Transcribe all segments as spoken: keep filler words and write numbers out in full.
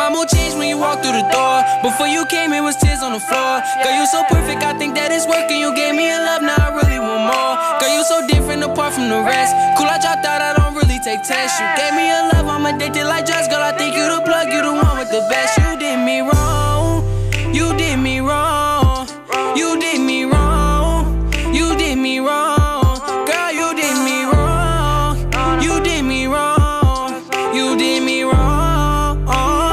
my mood changed when you walked through the door. Before you came, it was tears on the floor. Girl, you so perfect, I think that it's working. You gave me a love, now I really want more. Girl, you so different apart from the rest. Cool, I dropped out, I don't really take tests. You gave me a love, I'm addicted like drugs. Girl, I think you the plug, you the one with the best. You did me wrong, you did me wrong, you did me wrong, you did me wrong. Girl, you did me wrong, you did me wrong, you did me wrong.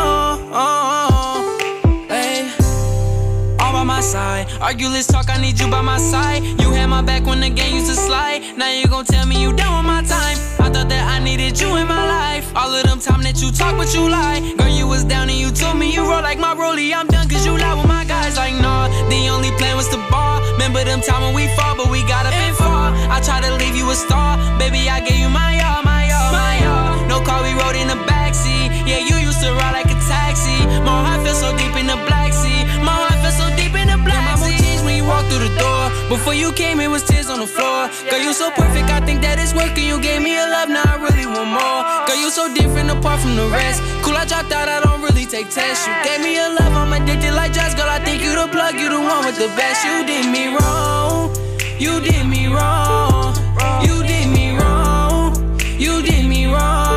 Hey, all by my side, argue, let's talk, I need you by my side. You had my back when the game used to slide. Now you gon' tell me you done with my time. I thought that I needed you in my life. All of them time that you talk but you lie. Girl, you was down and you told me you roll like my rollie. I'm done cause you lie with my guys like nah. The only plan was to ball. Remember them time when we fall, but we got up and fall. I tried to leave you a star. Baby, I gave you my all, my all, my all. No car, we rode in the backseat. Yeah, you used to ride like a taxi. My heart feels so deep in the Black Sea. My heart feels so deep in the Black Sea. My mood changed when you walked through the door. Before you came, it was tears on the floor. Girl, you so perfect, I think that it's working. You gave me a love, now I really want more. Girl, you so different apart from the rest. Cool, I dropped out, I don't really take tests. You gave me a love, I'm addicted like drugs. Girl, I think you the plug, you the one with the best. You did me wrong, you did me wrong, you did me wrong, you did me wrong.